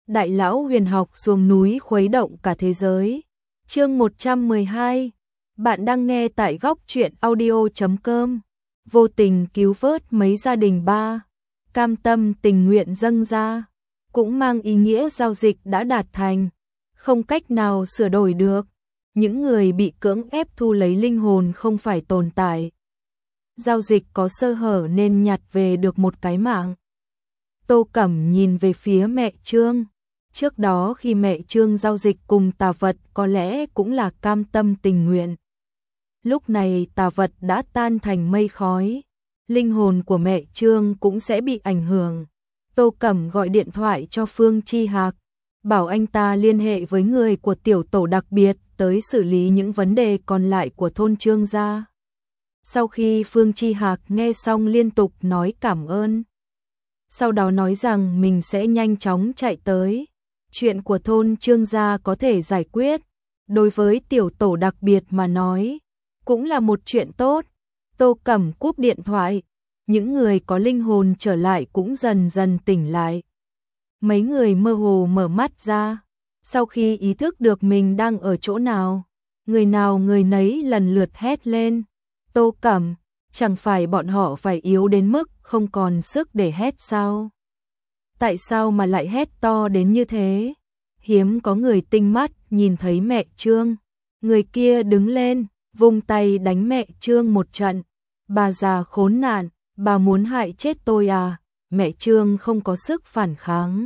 Đại lão huyền học xuống núi khuấy động cả thế giới. Chương 112. Bạn đang nghe tại góc truyện audio.com. Vô tình cứu vớt mấy gia đình ba. Cam tâm tình nguyện dâng ra. Cũng mang ý nghĩa giao dịch đã đạt thành. Không cách nào sửa đổi được. Những người bị cưỡng ép thu lấy linh hồn không phải tồn tại. Giao dịch có sơ hở nên nhặt về được một cái mạng. Tô Cẩm nhìn về phía mẹ Trương. Trước đó khi mẹ Trương giao dịch cùng tà vật có lẽ cũng là cam tâm tình nguyện. Lúc này tà vật đã tan thành mây khói. Linh hồn của mẹ Trương cũng sẽ bị ảnh hưởng. Tô Cẩm gọi điện thoại cho Phương Chi Hạc. Bảo anh ta liên hệ với người của tiểu tổ đặc biệt tới xử lý những vấn đề còn lại của thôn Trương gia. Sau khi Phương Chi Hạc nghe xong liên tục nói cảm ơn. Sau đó nói rằng mình sẽ nhanh chóng chạy tới. Chuyện của thôn Trương gia có thể giải quyết. Đối với tiểu tổ đặc biệt mà nói, cũng là một chuyện tốt. Tô Cẩm cúp điện thoại. Những người có linh hồn trở lại cũng dần dần tỉnh lại. Mấy người mơ hồ mở mắt ra. Sau khi ý thức được mình đang ở chỗ nào, nào người nấy lần lượt hét lên. Tô Cẩm, chẳng phải bọn họ phải yếu đến mức không còn sức để hét sao? Tại sao mà lại hét to đến như thế? Hiếm có người tinh mắt nhìn thấy mẹ Trương. Người kia đứng lên, vung tay đánh mẹ Trương một trận. Bà già khốn nạn, bà muốn hại chết tôi à? Mẹ Trương không có sức phản kháng.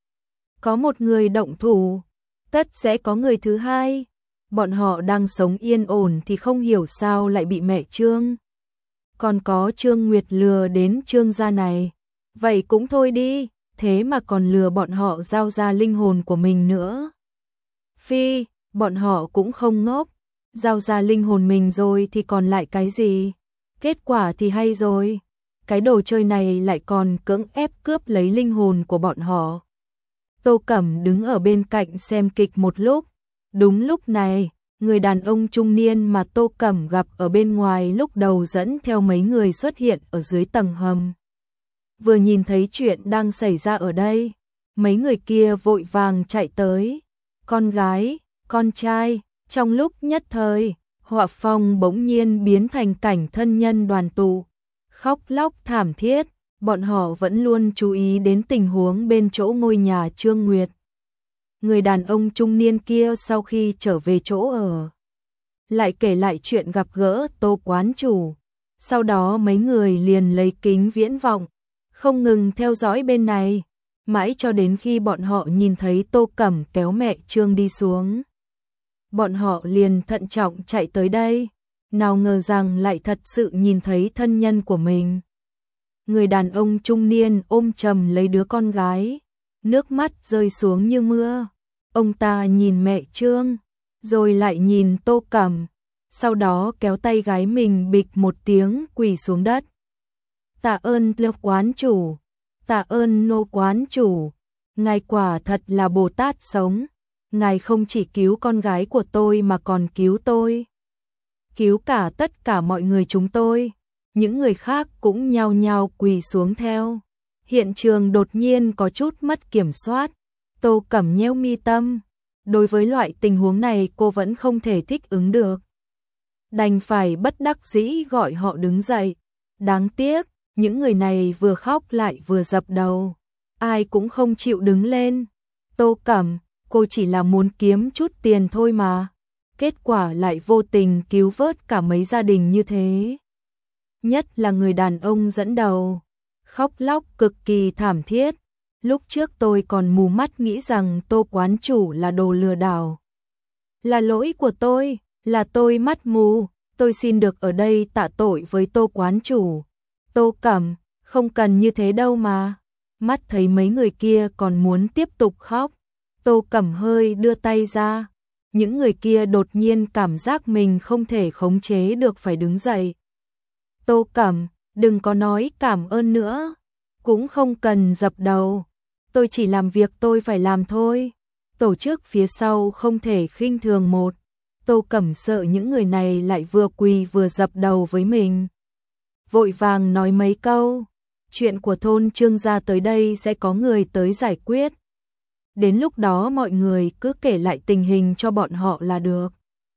Có một người động thủ, tất sẽ có người thứ hai. Bọn họ đang sống yên ổn thì không hiểu sao lại bị mẹ Trương. Còn có Trương Nguyệt lừa đến Trương gia này. Vậy cũng thôi đi, thế mà còn lừa bọn họ giao ra linh hồn của mình nữa. Phi, bọn họ cũng không ngốc. Giao ra linh hồn mình rồi thì còn lại cái gì? Kết quả thì hay rồi. Cái đồ chơi này lại còn cưỡng ép cướp lấy linh hồn của bọn họ. Tô Cẩm đứng ở bên cạnh xem kịch một lúc. Đúng lúc này, người đàn ông trung niên mà Tô Cẩm gặp ở bên ngoài lúc đầu dẫn theo mấy người xuất hiện ở dưới tầng hầm. Vừa nhìn thấy chuyện đang xảy ra ở đây, mấy người kia vội vàng chạy tới. Con gái, con trai, trong lúc nhất thời, họa phong bỗng nhiên biến thành cảnh thân nhân đoàn tụ. Khóc lóc thảm thiết, bọn họ vẫn luôn chú ý đến tình huống bên chỗ ngôi nhà Trương Nguyệt. Người đàn ông trung niên kia sau khi trở về chỗ ở, lại kể lại chuyện gặp gỡ Tô quán chủ. Sau đó mấy người liền lấy kính viễn vọng, không ngừng theo dõi bên này, mãi cho đến khi bọn họ nhìn thấy Tô Cẩm kéo mẹ Trương đi xuống. Bọn họ liền thận trọng chạy tới đây, nào ngờ rằng lại thật sự nhìn thấy thân nhân của mình. Người đàn ông trung niên ôm chầm lấy đứa con gái, nước mắt rơi xuống như mưa. Ông ta nhìn mẹ Trương, rồi lại nhìn Tô Cẩm, sau đó kéo tay gái mình bịch một tiếng quỳ xuống đất. Tạ ơn Lô quán chủ, tạ ơn Nô quán chủ, ngài quả thật là Bồ Tát sống, ngài không chỉ cứu con gái của tôi mà còn cứu tôi. Cứu cả tất cả mọi người chúng tôi. Những người khác cũng nhao nhao quỳ xuống theo. Hiện trường đột nhiên có chút mất kiểm soát. Tô Cẩm nheo mi tâm. Đối với loại tình huống này cô vẫn không thể thích ứng được. Đành phải bất đắc dĩ gọi họ đứng dậy. Đáng tiếc, những người này vừa khóc lại vừa dập đầu. Ai cũng không chịu đứng lên. Tô Cẩm, cô chỉ là muốn kiếm chút tiền thôi mà. Kết quả lại vô tình cứu vớt cả mấy gia đình như thế. Nhất là người đàn ông dẫn đầu, khóc lóc cực kỳ thảm thiết. Lúc trước tôi còn mù mắt nghĩ rằng Tô quán chủ là đồ lừa đảo. Là lỗi của tôi, là tôi mắt mù, tôi xin được ở đây tạ tội với Tô quán chủ. Tô Cẩm, không cần như thế đâu mà. Mắt thấy mấy người kia còn muốn tiếp tục khóc, Tô Cẩm hơi đưa tay ra. Những người kia đột nhiên cảm giác mình không thể khống chế được phải đứng dậy. Tô Cẩm, đừng có nói cảm ơn nữa, cũng không cần dập đầu. Tôi chỉ làm việc tôi phải làm thôi. Tổ chức phía sau không thể khinh thường một. Tô Cẩm sợ những người này lại vừa quỳ vừa dập đầu với mình. Vội vàng nói mấy câu. Chuyện của thôn Trương gia tới đây sẽ có người tới giải quyết. đến lúc đó mọi người cứ kể lại tình hình cho bọn họ là được.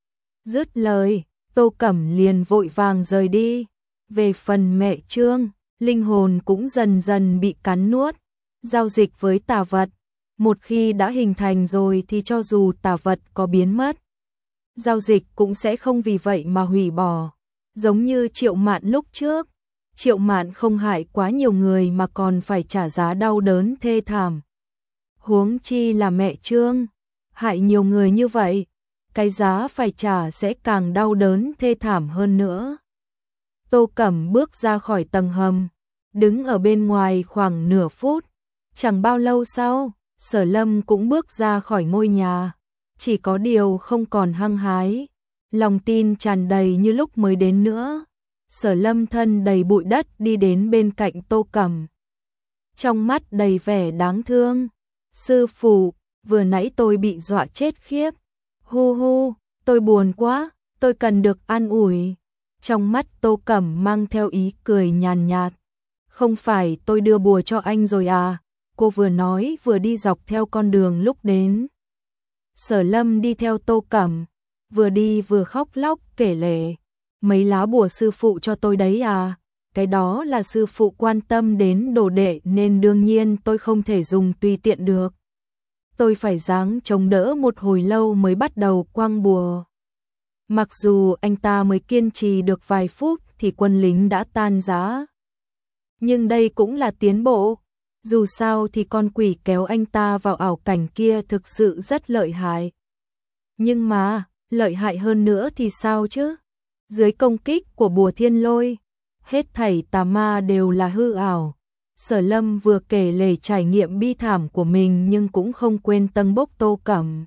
Dứt lời, Tô Cẩm liền vội vàng rời đi. Về phần mẹ Trương, linh hồn cũng dần dần bị cắn nuốt. Giao dịch với tà vật, một khi đã hình thành rồi thì cho dù tà vật có biến mất, giao dịch cũng sẽ không vì vậy mà hủy bỏ. Giống như Triệu Mạn lúc trước, Triệu Mạn không hại quá nhiều người mà còn phải trả giá đau đớn thê thảm. Huống chi là mẹ Trương, hại nhiều người như vậy, cái giá phải trả sẽ càng đau đớn thê thảm hơn nữa. Tô Cẩm bước ra khỏi tầng hầm, đứng ở bên ngoài khoảng nửa phút. Chẳng bao lâu sau, Sở Lâm cũng bước ra khỏi ngôi nhà, chỉ có điều không còn hăng hái, lòng tin tràn đầy như lúc mới đến nữa. Sở Lâm thân đầy bụi đất đi đến bên cạnh Tô Cẩm, trong mắt đầy vẻ đáng thương. Sư phụ, vừa nãy tôi bị dọa chết khiếp. Hu hu, tôi buồn quá, tôi cần được an ủi. Trong mắt Tô Cẩm mang theo ý cười nhàn nhạt. Không phải tôi đưa bùa cho anh rồi à? Cô vừa nói vừa đi dọc theo con đường lúc đến. Sở Lâm đi theo Tô Cẩm, vừa đi vừa khóc lóc kể lể. Mấy lá bùa sư phụ cho tôi đấy à? Cái đó là sư phụ quan tâm đến đồ đệ nên đương nhiên tôi không thể dùng tùy tiện được. Tôi phải ráng chống đỡ một hồi lâu mới bắt đầu quăng bùa. Mặc dù anh ta mới kiên trì được vài phút thì quân lính đã tan rã. Nhưng đây cũng là tiến bộ. Dù sao thì con quỷ kéo anh ta vào ảo cảnh kia thực sự rất lợi hại. Nhưng mà, lợi hại hơn nữa thì sao chứ? Dưới công kích của bùa thiên lôi, hết thảy tà ma đều là hư ảo. Sở Lâm vừa kể lể trải nghiệm bi thảm của mình nhưng cũng không quên tâng bốc Tô Cẩm.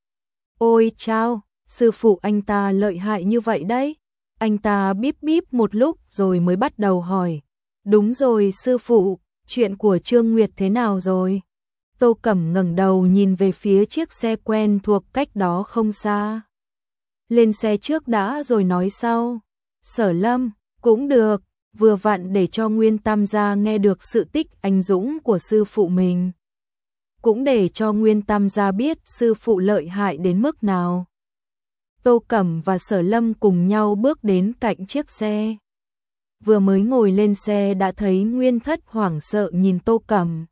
Ôi chao, sư phụ anh ta lợi hại như vậy đấy. Anh ta bíp bíp một lúc rồi mới bắt đầu hỏi. Đúng rồi sư phụ, chuyện của Trương Nguyệt thế nào rồi? Tô Cẩm ngẩng đầu nhìn về phía chiếc xe quen thuộc cách đó không xa. Lên xe trước đã rồi nói sau. Sở Lâm, cũng được, vừa vặn để cho Nguyên Tam gia nghe được sự tích anh dũng của sư phụ mình. Cũng để cho Nguyên Tam gia biết sư phụ lợi hại đến mức nào. Tô Cẩm và Sở Lâm cùng nhau bước đến cạnh chiếc xe. Vừa mới ngồi lên xe đã thấy Nguyên Thất hoảng sợ nhìn Tô Cẩm.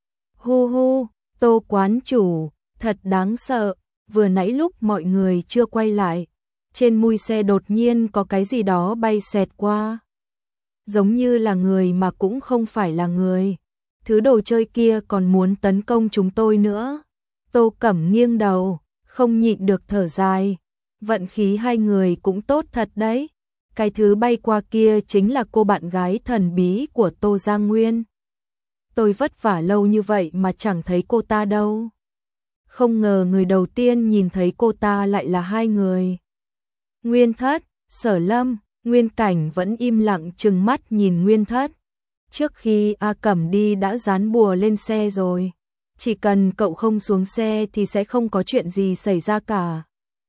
Hu hu, Tô quán chủ, thật đáng sợ, vừa nãy lúc mọi người chưa quay lại, trên mui xe đột nhiên có cái gì đó bay xẹt qua. Giống như là người mà cũng không phải là người. Thứ đồ chơi kia còn muốn tấn công chúng tôi nữa. Tô Cẩm nghiêng đầu, không nhịn được thở dài. Vận khí hai người cũng tốt thật đấy. Cái thứ bay qua kia chính là cô bạn gái thần bí của Tô Giang Nguyên. Tôi vất vả lâu như vậy mà chẳng thấy cô ta đâu. Không ngờ người đầu tiên nhìn thấy cô ta lại là hai người. Nguyên Thất, Sở Lâm, Nguyên Cảnh vẫn im lặng trừng mắt nhìn Nguyên Thất. Trước khi A Cẩm đi đã dán bùa lên xe rồi. Chỉ cần cậu không xuống xe thì sẽ không có chuyện gì xảy ra cả.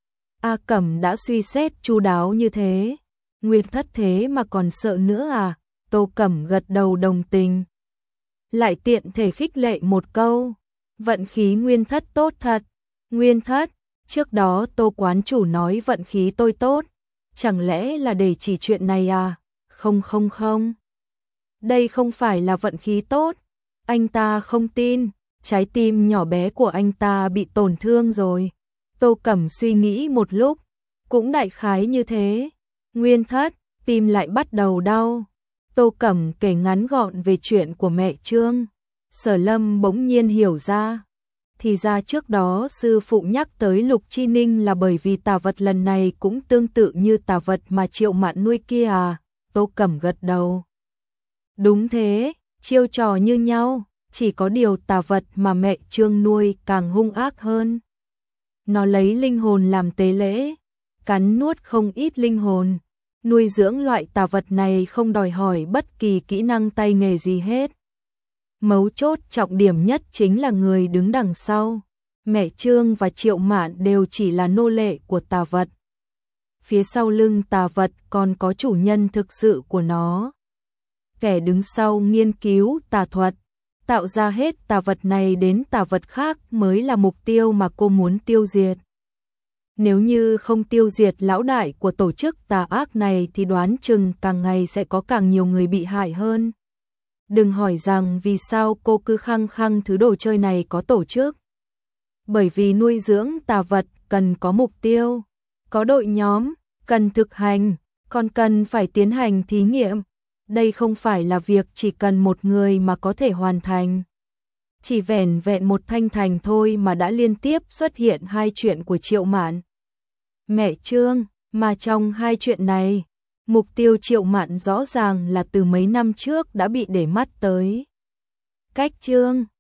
A Cẩm đã suy xét chu đáo như thế. Nguyên Thất thế mà còn sợ nữa à? Tô Cẩm gật đầu đồng tình. Lại tiện thể khích lệ một câu. Vận khí Nguyên Thất tốt thật. Nguyên Thất, trước đó Tô quán chủ nói vận khí tôi tốt. Chẳng lẽ là để chỉ chuyện này à? Không không không. Đây không phải là vận khí tốt. Anh ta không tin. Trái tim nhỏ bé của anh ta bị tổn thương rồi. Tô Cẩm suy nghĩ một lúc. Cũng đại khái như thế. Nguyên Thất, tim lại bắt đầu đau. Tô Cẩm kể ngắn gọn về chuyện của mẹ Trương. Sở Lâm bỗng nhiên hiểu ra. Thì ra trước đó sư phụ nhắc tới Lục Chi Ninh là bởi vì tà vật lần này cũng tương tự như tà vật mà Triệu Mạn nuôi kia à? Tô Cẩm gật đầu. Đúng thế, chiêu trò như nhau, chỉ có điều tà vật mà mẹ Trương nuôi càng hung ác hơn. Nó lấy linh hồn làm tế lễ, cắn nuốt không ít linh hồn. Nuôi dưỡng loại tà vật này không đòi hỏi bất kỳ kỹ năng tay nghề gì hết. Mấu chốt trọng điểm nhất chính là người đứng đằng sau. Mẹ Trương và Triệu Mạn đều chỉ là nô lệ của tà vật. Phía sau lưng tà vật còn có chủ nhân thực sự của nó. Kẻ đứng sau nghiên cứu tà thuật, tạo ra hết tà vật này đến tà vật khác mới là mục tiêu mà cô muốn tiêu diệt. Nếu như không tiêu diệt lão đại của tổ chức tà ác này thì đoán chừng càng ngày sẽ có càng nhiều người bị hại hơn. Đừng hỏi rằng vì sao cô cứ khăng khăng thứ đồ chơi này có tổ chức. Bởi vì nuôi dưỡng tà vật cần có mục tiêu, có đội nhóm, cần thực hành, còn cần phải tiến hành thí nghiệm. Đây không phải là việc chỉ cần một người mà có thể hoàn thành. Chỉ vẻn vẹn một Thanh Thành thôi mà đã liên tiếp xuất hiện hai chuyện của Triệu Mạn, mẹ Trương, mà trong hai chuyện này, mục tiêu Triệu Mạn rõ ràng là từ mấy năm trước đã bị để mắt tới. Cách Trương